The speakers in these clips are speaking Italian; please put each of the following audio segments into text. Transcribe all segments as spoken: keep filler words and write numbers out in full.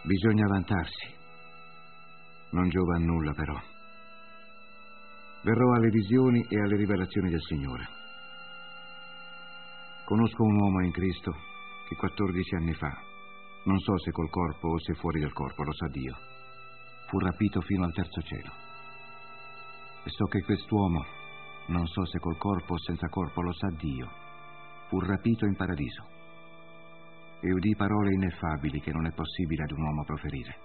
Bisogna vantarsi. Non giova a nulla, però. Verrò alle visioni e alle rivelazioni del Signore. Conosco un uomo in Cristo che quattordici anni fa, non so se col corpo o se fuori del corpo, lo sa Dio, fu rapito fino al terzo cielo. E so che quest'uomo, non so se col corpo o senza corpo, lo sa Dio, fu rapito in paradiso. E udì parole ineffabili che non è possibile ad un uomo proferire.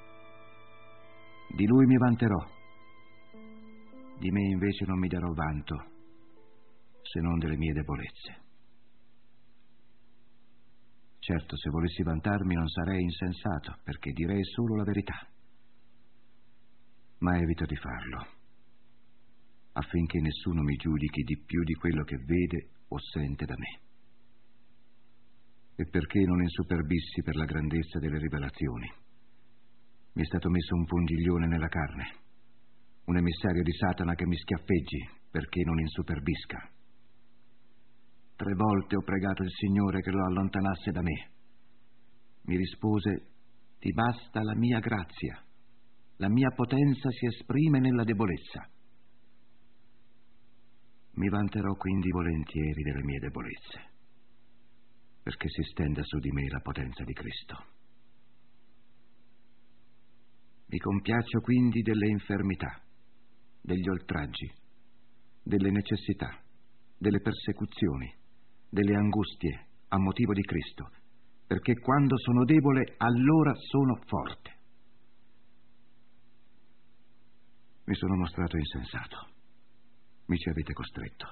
Di lui mi vanterò. Di me invece non mi darò vanto, se non delle mie debolezze. Certo, se volessi vantarmi non sarei insensato, perché direi solo la verità. Ma evito di farlo, affinché nessuno mi giudichi di più di quello che vede o sente da me. E perché non insuperbissi per la grandezza delle rivelazioni. Mi è stato messo un pungiglione nella carne, un emissario di Satana che mi schiaffeggi perché non insuperbisca. Tre volte ho pregato il Signore che lo allontanasse da me. Mi rispose: ti basta la mia grazia, la mia potenza si esprime nella debolezza. Mi vanterò quindi volentieri delle mie debolezze, perché si stenda su di me la potenza di Cristo. Mi compiaccio quindi delle infermità, degli oltraggi, delle necessità, delle persecuzioni, delle angustie a motivo di Cristo, perché quando sono debole allora sono forte. Mi sono mostrato insensato, mi ci avete costretto.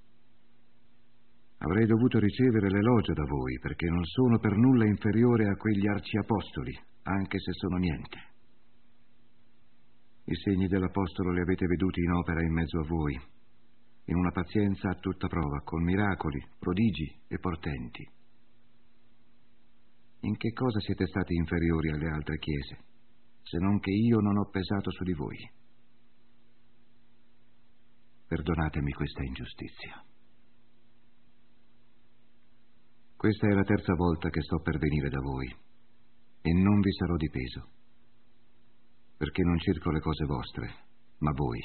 Avrei dovuto ricevere l'elogio da voi, perché non sono per nulla inferiore a quegli arciapostoli, anche se sono niente. I segni dell'apostolo li avete veduti in opera in mezzo a voi, in una pazienza a tutta prova, con miracoli, prodigi e portenti. In che cosa siete stati inferiori alle altre chiese, se non che io non ho pesato su di voi? Perdonatemi questa ingiustizia. Questa è la terza volta che sto per venire da voi, e non vi sarò di peso, perché non cerco le cose vostre, ma voi.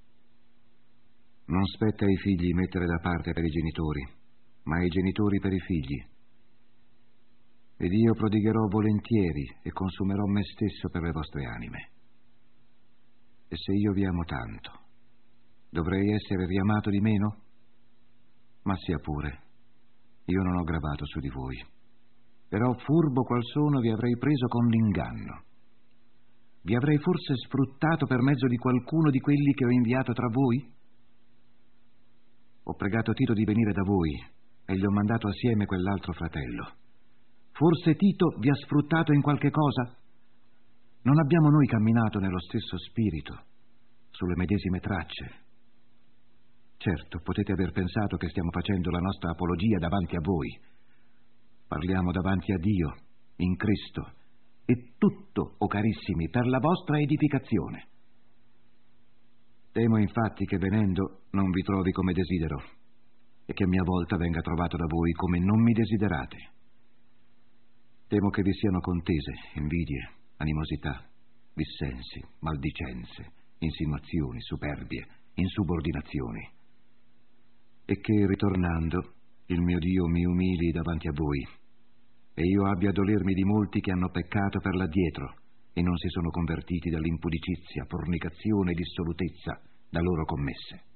Non spetta ai figli mettere da parte per i genitori, ma ai genitori per i figli. Ed io prodigherò volentieri e consumerò me stesso per le vostre anime. E se io vi amo tanto, dovrei essere riamato di meno? Ma sia pure, io non ho gravato su di voi. Però furbo qual sono vi avrei preso con l'inganno. Vi avrei forse sfruttato per mezzo di qualcuno di quelli che ho inviato tra voi? Ho pregato Tito di venire da voi e gli ho mandato assieme quell'altro fratello. Forse Tito vi ha sfruttato in qualche cosa? Non abbiamo noi camminato nello stesso spirito, sulle medesime tracce? Certo, potete aver pensato che stiamo facendo la nostra apologia davanti a voi. Parliamo davanti a Dio, in Cristo, e tutto, o carissimi, per la vostra edificazione. Temo infatti che venendo non vi trovi come desidero, e che a mia volta venga trovato da voi come non mi desiderate. Temo che vi siano contese, invidie, animosità, dissensi, maldicenze, insinuazioni, superbie, insubordinazioni, e che, ritornando, il mio Dio mi umili davanti a voi, e io abbia a dolermi di molti che hanno peccato per l'addietro e non si sono convertiti dall'impudicizia, fornicazione e dissolutezza da loro commesse.